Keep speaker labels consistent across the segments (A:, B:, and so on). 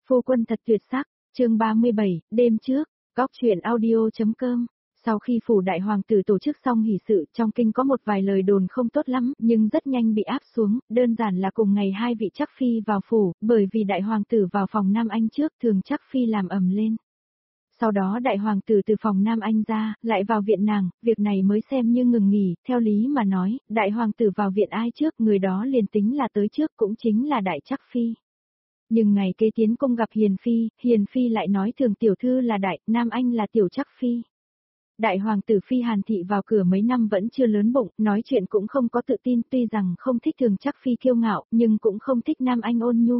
A: Phu quân thật tuyệt sắc, chương 37, đêm trước, góc truyện audio.com. Sau khi phủ đại hoàng tử tổ chức xong hỷ sự, trong kinh có một vài lời đồn không tốt lắm, nhưng rất nhanh bị áp xuống, đơn giản là cùng ngày hai vị chắc phi vào phủ, bởi vì đại hoàng tử vào phòng Nam Anh trước thường chắc phi làm ầm lên. Sau đó đại hoàng tử từ phòng Nam Anh ra, lại vào viện nàng, việc này mới xem như ngừng nghỉ, theo lý mà nói, đại hoàng tử vào viện ai trước, người đó liền tính là tới trước cũng chính là đại chắc phi. Nhưng ngày kế tiến cung gặp Hiền Phi lại nói thường tiểu thư là đại, Nam Anh là tiểu chắc phi. Đại hoàng tử Phi Hàn Thị vào cửa mấy năm vẫn chưa lớn bụng, nói chuyện cũng không có tự tin, tuy rằng không thích thường chắc phi kiêu ngạo, nhưng cũng không thích Nam Anh ôn nhu.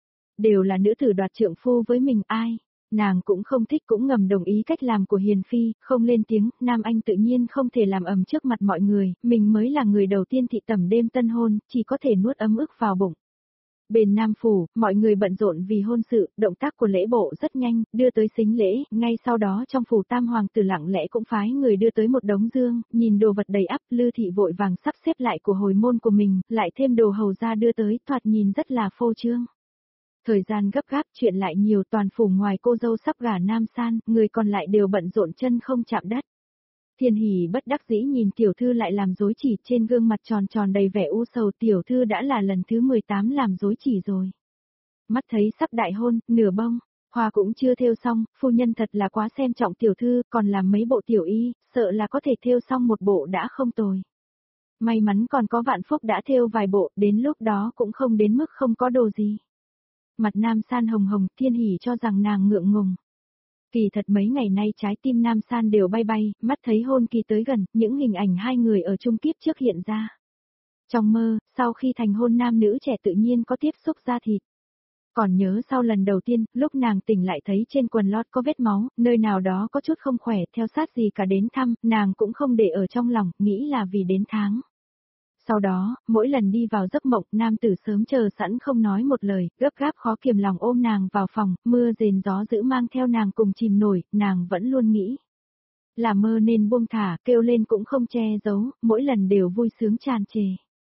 A: Đều là nữ tử đoạt trượng phu với mình ai, nàng cũng không thích, cũng ngầm đồng ý cách làm của Hiền Phi, không lên tiếng, Nam Anh tự nhiên không thể làm ầm trước mặt mọi người, mình mới là người đầu tiên thị tẩm đêm tân hôn, chỉ có thể nuốt ấm ức vào bụng. Bên Nam Phủ, mọi người bận rộn vì hôn sự, động tác của lễ bộ rất nhanh, đưa tới sính lễ, ngay sau đó trong phủ Tam Hoàng tử lặng lẽ cũng phái người đưa tới một đống dương, nhìn đồ vật đầy ắp, Lư Thị vội vàng sắp xếp lại của hồi môn của mình, lại thêm đồ hầu ra đưa tới, thoạt nhìn rất là phô trương. Thời gian gấp gáp, chuyện lại nhiều, toàn phủ ngoài cô dâu sắp gả Nam San, người còn lại đều bận rộn chân không chạm đất. Thiên Hỷ bất đắc dĩ nhìn tiểu thư lại làm rối chỉ, trên gương mặt tròn tròn đầy vẻ u sầu, tiểu thư đã là lần thứ 18 làm rối chỉ rồi. Mắt thấy sắp đại hôn, nửa bông, hoa cũng chưa thêu xong, phu nhân thật là quá xem trọng tiểu thư, còn làm mấy bộ tiểu y, sợ là có thể thêu xong một bộ đã không tồi. May mắn còn có Vạn Phúc đã thêu vài bộ, đến lúc đó cũng không đến mức không có đồ gì. Mặt Nam San hồng hồng, Thiên Hỷ cho rằng nàng ngượng ngùng. Kỳ thật mấy ngày nay trái tim Nam San đều bay bay, mắt thấy hôn kỳ tới gần, những hình ảnh hai người ở chung kiếp trước hiện ra. Trong mơ, sau khi thành hôn nam nữ trẻ tự nhiên có tiếp xúc da thịt. Còn nhớ sau lần đầu tiên, lúc nàng tỉnh lại thấy trên quần lót có vết máu, nơi nào đó có chút không khỏe, theo sát gì cả đến thăm, nàng cũng không để ở trong lòng, nghĩ là vì đến tháng. Sau đó, mỗi lần đi vào giấc mộng, nam tử sớm chờ sẵn không nói một lời, gấp gáp khó kiềm lòng ôm nàng vào phòng, mưa rền gió dữ mang theo nàng cùng chìm nổi, nàng vẫn luôn nghĩ. Là mơ nên buông thả, kêu lên cũng không che giấu, mỗi lần đều vui sướng tràn trề.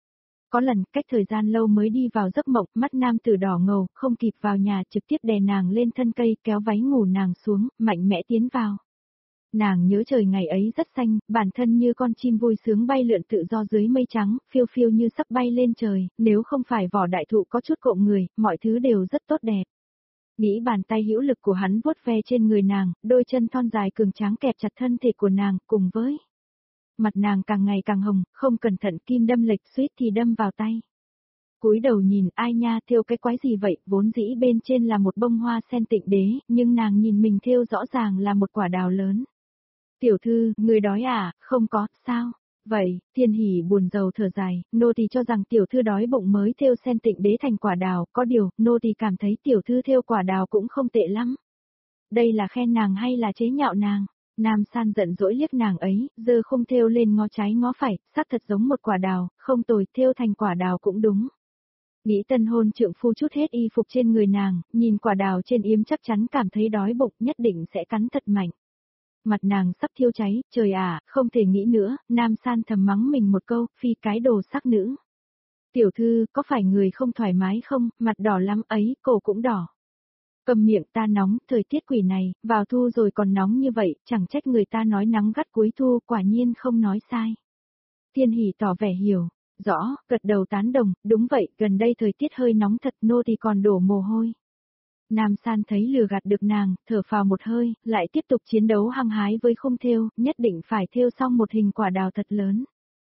A: Có lần, cách thời gian lâu mới đi vào giấc mộng, mắt nam tử đỏ ngầu, không kịp vào nhà, trực tiếp đè nàng lên thân cây, kéo váy ngủ nàng xuống, mạnh mẽ tiến vào. Nàng nhớ trời ngày ấy rất xanh, bản thân như con chim vui sướng bay lượn tự do dưới mây trắng, phiêu phiêu như sắp bay lên trời, nếu không phải vỏ đại thụ có chút cộm người, mọi thứ đều rất tốt đẹp. Nghĩ bàn tay hữu lực của hắn vuốt ve trên người nàng, đôi chân thon dài cường tráng kẹp chặt thân thể của nàng, cùng với mặt nàng càng ngày càng hồng, không cẩn thận kim đâm lệch suýt thì đâm vào tay. Cúi đầu nhìn, ai nha, thêu cái quái gì vậy, vốn dĩ bên trên là một bông hoa sen tịnh đế, nhưng nàng nhìn mình thêu rõ ràng là một quả đào lớn. Tiểu thư, người đói à, không có, sao? Vậy, Thiên Hỷ buồn rầu thở dài, nô tỳ cho rằng tiểu thư đói bụng mới thêu sen tịnh đế thành quả đào, có điều, nô tỳ cảm thấy tiểu thư thêu quả đào cũng không tệ lắm. Đây là khen nàng hay là chế nhạo nàng? Nam San giận dỗi liếc nàng ấy, giơ khung thêu lên ngó trái ngó phải, sắc thật giống một quả đào, không tồi, thêu thành quả đào cũng đúng. Nghĩ tân hôn trượng phu chút hết y phục trên người nàng, nhìn quả đào trên yếm chắc chắn cảm thấy đói bụng, nhất định sẽ cắn thật mạnh. Mặt nàng sắp thiêu cháy, trời à, không thể nghĩ nữa, Nam San thầm mắng mình một câu, phi cái đồ sắc nữ. Tiểu thư, có phải người không thoải mái không, mặt đỏ lắm ấy, cổ cũng đỏ. Cầm miệng, ta nóng, thời tiết quỷ này, vào thu rồi còn nóng như vậy, chẳng trách người ta nói nắng gắt cuối thu, quả nhiên không nói sai. Thiên Hỷ tỏ vẻ hiểu, rõ, gật đầu tán đồng, đúng vậy, gần đây thời tiết hơi nóng thật, nô thì còn đổ mồ hôi. Nam San thấy lừa gạt được nàng, thở phào một hơi, lại tiếp tục chiến đấu hăng hái với khung thêu, nhất định phải thêu xong một hình quả đào thật lớn.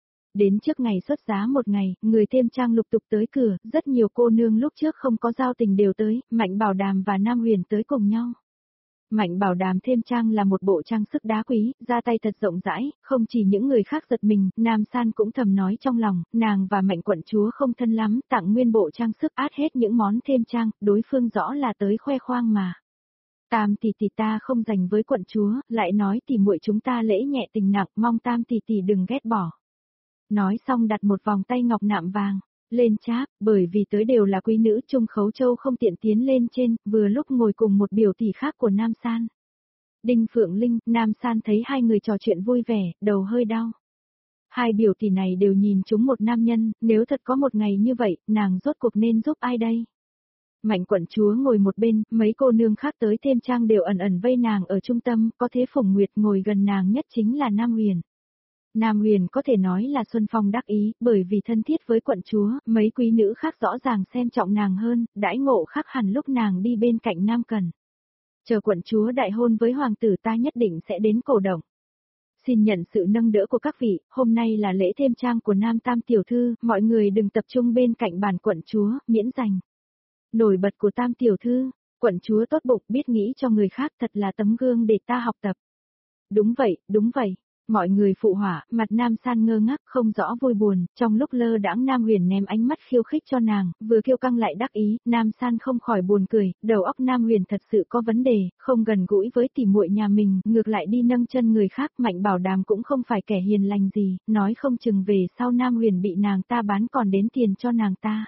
A: Đến trước ngày xuất giá một ngày, người thêm trang lục tục tới cửa, rất nhiều cô nương lúc trước không có giao tình đều tới, Mạnh Bảo Đàm và Nam Huyền tới cùng nhau. Mạnh Bảo Đàm thêm trang là một bộ trang sức đá quý, ra tay thật rộng rãi, không chỉ những người khác giật mình, Nam San cũng thầm nói trong lòng, nàng và Mạnh quận chúa không thân lắm, tặng nguyên bộ trang sức át hết những món thêm trang, đối phương rõ là tới khoe khoang mà. Tam tỷ tỷ ta không dành với quận chúa, lại nói tỷ muội chúng ta lễ nhẹ tình nặng, mong Tam tỷ tỷ đừng ghét bỏ. Nói xong đặt một vòng tay ngọc nạm vàng lên cháp, bởi vì tới đều là quý nữ, Trung Khấu Châu không tiện tiến lên trên, vừa lúc ngồi cùng một biểu tỷ khác của Nam San. Đinh Phượng Linh, Nam San thấy hai người trò chuyện vui vẻ, đầu hơi đau. Hai biểu tỷ này đều nhìn chúng một nam nhân, nếu thật có một ngày như vậy, nàng rốt cuộc nên giúp ai đây? Mạnh quận chúa ngồi một bên, mấy cô nương khác tới thêm trang đều ẩn ẩn vây nàng ở trung tâm, có thế Phùng Nguyệt ngồi gần nàng nhất chính là Nam Huyền. Nam Huyền có thể nói là Xuân Phong đắc ý, bởi vì thân thiết với quận chúa, mấy quý nữ khác rõ ràng xem trọng nàng hơn, đãi ngộ khác hẳn lúc nàng đi bên cạnh Nam Cần. Chờ quận chúa đại hôn với hoàng tử ta nhất định sẽ đến cổ động. Xin nhận sự nâng đỡ của các vị, hôm nay là lễ thêm trang của Nam Tam tiểu thư, mọi người đừng tập trung bên cạnh bàn quận chúa, miễn giành. Nổi bật của Tam tiểu thư, quận chúa tốt bụng biết nghĩ cho người khác thật là tấm gương để ta học tập. Đúng vậy. Mọi người phụ họa, mặt Nam San ngơ ngác không rõ vui buồn, trong lúc lơ đãng Nam Huyền ném ánh mắt khiêu khích cho nàng, vừa kiêu căng lại đắc ý, Nam San không khỏi buồn cười, đầu óc Nam Huyền thật sự có vấn đề, không gần gũi với tỉ muội nhà mình, ngược lại đi nâng chân người khác, Mạnh Bảo Đàm cũng không phải kẻ hiền lành gì, nói không chừng về sau Nam Huyền bị nàng ta bán còn đến tiền cho nàng ta.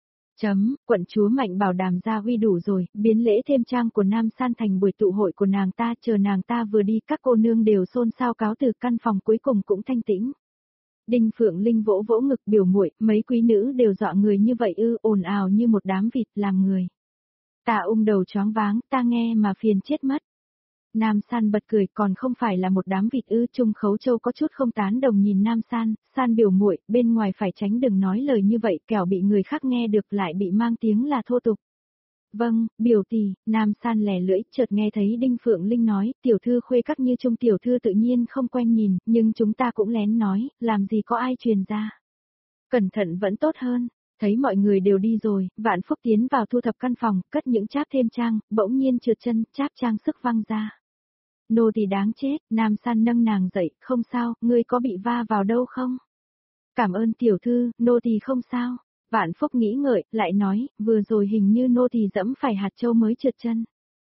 A: Quận chúa Mạnh Bảo Đàm ra huy đủ rồi, biến lễ thêm trang của Nam San thành buổi tụ hội của nàng ta, chờ nàng ta vừa đi các cô nương đều xôn xao cáo từ căn phòng cuối cùng cũng thanh tĩnh. Đinh Phượng Linh vỗ vỗ ngực biểu muội, mấy quý nữ đều dọa người như vậy ư, ồn ào như một đám vịt làm người. Ta đầu choáng váng, ta nghe mà phiền chết mất. Nam San bật cười, còn không phải là một đám vịt ư. Trung Khấu Châu có chút không tán đồng nhìn Nam San, San biểu muội, bên ngoài phải tránh đừng nói lời như vậy, kẻo bị người khác nghe được lại bị mang tiếng là thô tục. Vâng, biểu tỷ, Nam San lẻ lưỡi, chợt nghe thấy Đinh Phượng Linh nói, tiểu thư khuê các như Trung tiểu thư tự nhiên không quen nhìn, nhưng chúng ta cũng lén nói, làm gì có ai truyền ra. Cẩn thận vẫn tốt hơn. Thấy mọi người đều đi rồi, Vạn Phúc tiến vào thu thập căn phòng, cất những cháp thêm trang, bỗng nhiên trượt chân, cháp trang sức văng ra. Nô tỳ đáng chết, Nam San nâng nàng dậy, không sao, ngươi có bị va vào đâu không? Cảm ơn tiểu thư, nô tỳ không sao. Vạn Phúc nghĩ ngợi, lại nói, vừa rồi hình như nô tỳ dẫm phải hạt châu mới trượt chân.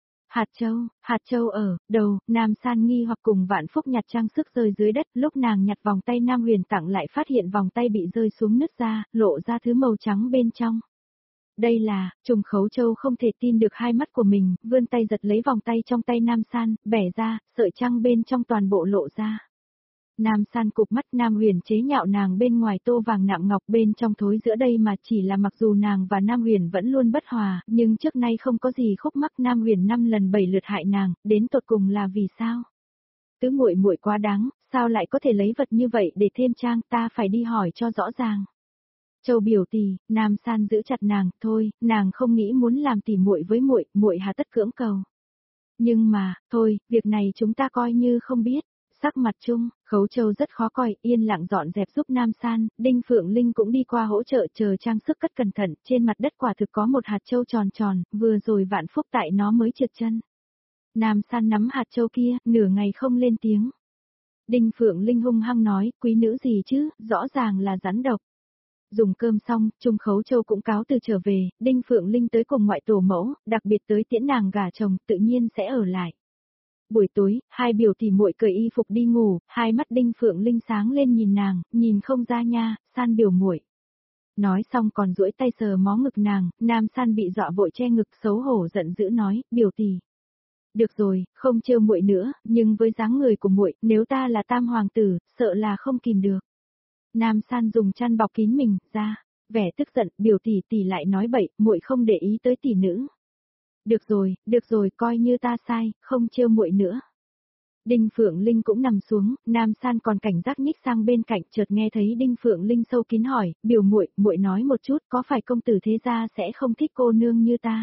A: Hạt châu ở đầu, Nam San nghi hoặc cùng Vạn Phúc nhặt trang sức rơi dưới đất, lúc nàng nhặt vòng tay Nam Huyền tặng lại phát hiện vòng tay bị rơi xuống nứt ra, lộ ra thứ màu trắng bên trong. Đây là, Trùng Khấu Châu không thể tin được hai mắt của mình, vươn tay giật lấy vòng tay trong tay Nam San, bẻ ra, sợi trăng bên trong toàn bộ lộ ra. Nam San cụp mắt, Nam Huyền chế nhạo nàng bên ngoài tô vàng nạm ngọc, bên trong thối giữa đây mà chỉ là mặc dù nàng và Nam Huyền vẫn luôn bất hòa, nhưng trước nay không có gì khúc mắc. Nam Huyền 5 lần 7 lượt hại nàng, đến tột cùng là vì sao? Tứ muội muội quá đáng, sao lại có thể lấy vật như vậy để thêm trang, ta phải đi hỏi cho rõ ràng. Châu biểu tỷ, Nam San giữ chặt nàng, thôi, nàng không nghĩ muốn làm tỉ muội với muội, muội hà tất cưỡng cầu. Nhưng mà, thôi, việc này chúng ta coi như không biết. Sắc mặt chung, Khấu Châu rất khó coi, yên lặng dọn dẹp giúp Nam San, Đinh Phượng Linh cũng đi qua hỗ trợ chờ trang sức cất cẩn thận, trên mặt đất quả thực có một hạt châu tròn tròn, vừa rồi Vạn Phúc tại nó mới trượt chân. Nam San nắm hạt châu kia, nửa ngày không lên tiếng. Đinh Phượng Linh hung hăng nói, quý nữ gì chứ, rõ ràng là rắn độc. Dùng cơm xong, Trung Khấu Châu cũng cáo từ trở về, Đinh Phượng Linh tới cùng ngoại tổ mẫu, đặc biệt tới tiễn nàng gả chồng, tự nhiên sẽ ở lại. Buổi tối, hai biểu tỷ muội cởi y phục đi ngủ, hai mắt Đinh Phượng Linh sáng lên nhìn nàng, nhìn không ra nha, San biểu muội. Nói xong còn duỗi tay sờ mó ngực nàng, Nam San bị dọa vội che ngực xấu hổ giận dữ nói, biểu tỷ. Được rồi, không trêu muội nữa, nhưng với dáng người của muội, nếu ta là tam hoàng tử, sợ là không kìm được. Nam San dùng chăn bọc kín mình, ra, vẻ tức giận, biểu tỷ tỷ lại nói bậy, muội không để ý tới tỷ nữ. Được rồi, coi như ta sai, không trêu muội nữa. Đinh Phượng Linh cũng nằm xuống, Nam San còn cảnh giác nhích sang bên cạnh, chợt nghe thấy Đinh Phượng Linh sâu kín hỏi, biểu muội, muội nói một chút, có phải công tử thế gia sẽ không thích cô nương như ta?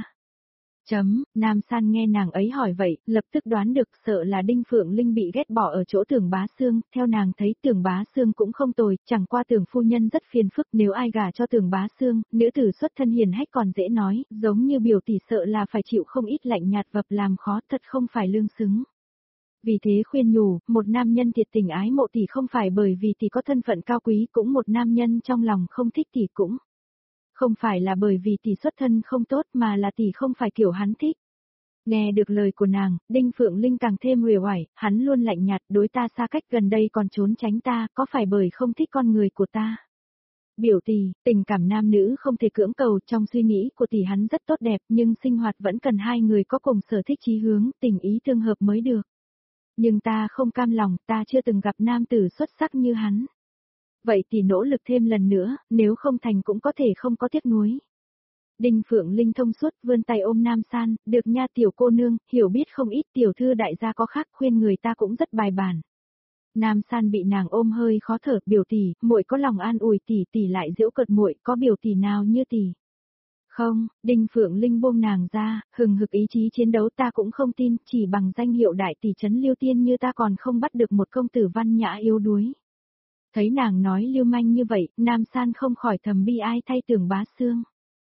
A: Nam San nghe nàng ấy hỏi vậy, lập tức đoán được, sợ là Đinh Phượng Linh bị ghét bỏ ở chỗ Tưởng Bá Xương, theo nàng thấy Tưởng Bá Xương cũng không tồi, chẳng qua Tưởng phu nhân rất phiền phức, nếu ai gả cho Tưởng Bá Xương, nữ tử xuất thân hiền hách còn dễ nói, giống như biểu tỷ sợ là phải chịu không ít lạnh nhạt vập làm khó, thật không phải lương xứng. Vì thế khuyên nhủ, một nam nhân thiệt tình ái mộ tỷ không phải bởi vì tỷ có thân phận cao quý, cũng một nam nhân trong lòng không thích tỷ cũng không phải là bởi vì tỷ xuất thân không tốt mà là tỷ không phải kiểu hắn thích. Nghe được lời của nàng, Đinh Phượng Linh càng thêm uể oải, hắn luôn lạnh nhạt đối ta xa cách gần đây còn trốn tránh ta, có phải bởi không thích con người của ta? Biểu tỷ, tình cảm nam nữ không thể cưỡng cầu, trong suy nghĩ của tỷ hắn rất tốt đẹp, nhưng sinh hoạt vẫn cần hai người có cùng sở thích chí hướng, tình ý tương hợp mới được. Nhưng ta không cam lòng, ta chưa từng gặp nam tử xuất sắc như hắn. Vậy thì nỗ lực thêm lần nữa, nếu không thành cũng có thể không có tiếc nuối. Đinh Phượng Linh thông suốt vươn tay ôm Nam San, được nha tiểu cô nương, hiểu biết không ít tiểu thư đại gia có khác khuyên người ta cũng rất bài bản. Nam San bị nàng ôm hơi khó thở, biểu tỷ, muội có lòng an ủi tỷ, tỷ lại giễu cợt muội, có biểu tỷ nào như tỷ. Không, Đinh Phượng Linh buông nàng ra, hừng hực ý chí chiến đấu ta cũng không tin, chỉ bằng danh hiệu đại tỷ trấn Liêu Tiên như ta còn không bắt được một công tử văn nhã yếu đuối. Thấy nàng nói lưu manh như vậy, Nam San không khỏi thầm bi ai thay Tưởng Bá Xương.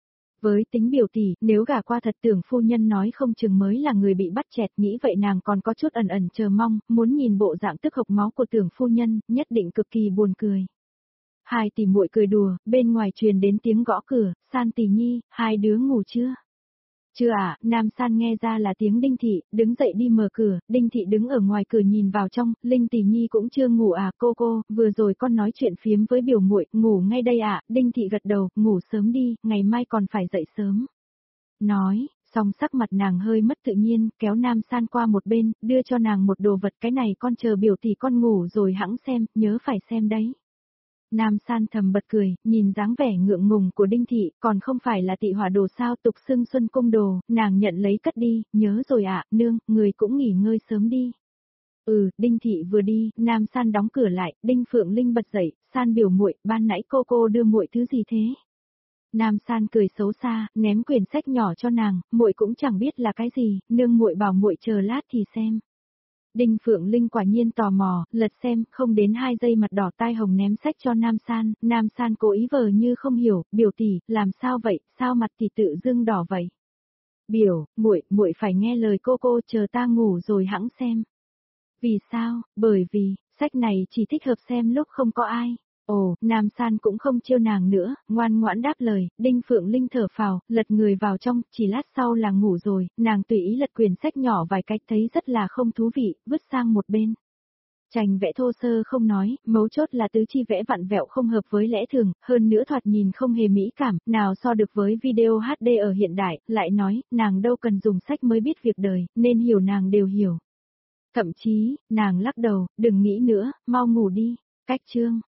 A: Với tính biểu tỷ, nếu gả qua thật Tưởng phu nhân nói không chừng mới là người bị bắt chẹt, nghĩ vậy nàng còn có chút ẩn ẩn chờ mong, muốn nhìn bộ dạng tức hộc máu của Tưởng phu nhân, nhất định cực kỳ buồn cười. Hai tỷ muội cười đùa, bên ngoài truyền đến tiếng gõ cửa, San tỷ nhi, hai đứa ngủ chưa? Chưa ạ, Nam San nghe ra là tiếng Đinh Thị, đứng dậy đi mở cửa, Đinh Thị đứng ở ngoài cửa nhìn vào trong, Linh tỷ nhi cũng chưa ngủ à, cô, vừa rồi con nói chuyện phiếm với biểu muội, ngủ ngay đây ạ, Đinh Thị gật đầu, ngủ sớm đi, ngày mai còn phải dậy sớm. Nói, song sắc mặt nàng hơi mất tự nhiên, kéo Nam San qua một bên, đưa cho nàng một đồ vật, cái này con chờ biểu tỷ con ngủ rồi hẵng xem, nhớ phải xem đấy. Nam San thầm bật cười, nhìn dáng vẻ ngượng ngùng của Đinh Thị, còn không phải là Tị Hỏa đồ sao, tục xưng Xuân Cung đồ, nàng nhận lấy cất đi, nhớ rồi ạ, nương, người cũng nghỉ ngơi sớm đi. Đinh Thị vừa đi, Nam San đóng cửa lại, Đinh Phượng Linh bật dậy, San biểu muội, ban nãy cô đưa muội thứ gì thế? Nam San cười xấu xa, ném quyển sách nhỏ cho nàng, muội cũng chẳng biết là cái gì, nương muội bảo muội chờ lát thì xem. Đinh Phượng Linh quả nhiên tò mò, lật xem, không đến 2 giây mặt đỏ tai hồng ném sách cho Nam San cố ý vờ như không hiểu, biểu tỷ, làm sao vậy, sao mặt tỷ tự dưng đỏ vậy? Biểu, muội phải nghe lời cô chờ ta ngủ rồi hẵng xem. Vì sao? Bởi vì, sách này chỉ thích hợp xem lúc không có ai. Ồ, Nam San cũng không trêu nàng nữa, ngoan ngoãn đáp lời, Đinh Phượng Linh thở phào, lật người vào trong, chỉ lát sau là ngủ rồi, nàng tùy ý lật quyển sách nhỏ vài cách thấy rất là không thú vị, vứt sang một bên. Chành vẽ thô sơ không nói, mấu chốt là tứ chi vẽ vặn vẹo không hợp với lẽ thường, hơn nữa thoạt nhìn không hề mỹ cảm, nào so được với video HD ở hiện đại, lại nói, nàng đâu cần dùng sách mới biết việc đời, nên hiểu nàng đều hiểu. Thậm chí, nàng lắc đầu, đừng nghĩ nữa, mau ngủ đi, cách chương.